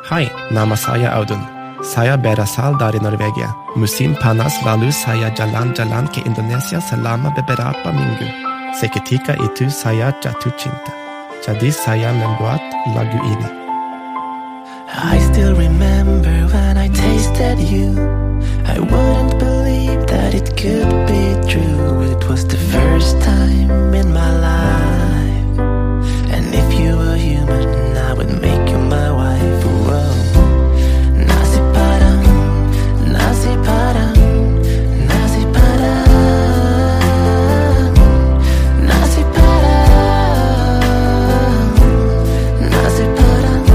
Hai, nama saya Audun. Saya berasal dari Norwegia. Musim panas lalu saya jalan-jalan ke Indonesia selama beberapa minggu. Seketika itu saya jatuh cinta. Jadi saya membuat lagu ini. I still remember when I tasted you. I wouldn't believe that it could be true. It was the first time in my life. And if you were human, I would make you my wife. Whoa. Nasi padang, nasi padang, nasi padang, nasi padang, nasi padang.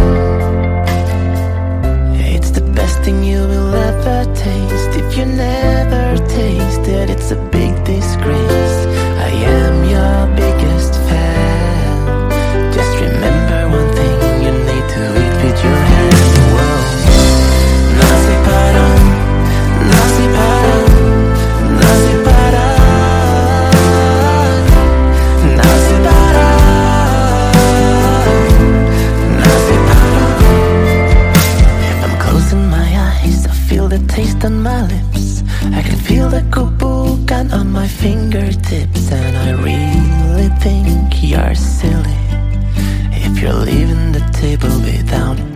It's the best thing you will ever taste. If you never tasted, it's a big disgrace. I am your biggest fan. Just remember one thing, you need to eat with your hands. Whoa. Nasi padang, nasi padang, nasi padang, nasi padang, nasi padang. If I'm closing my eyes, I feel the taste on my lips. I can feel the kubukan on my fingertips. And I really think you're silly if you're leaving the table without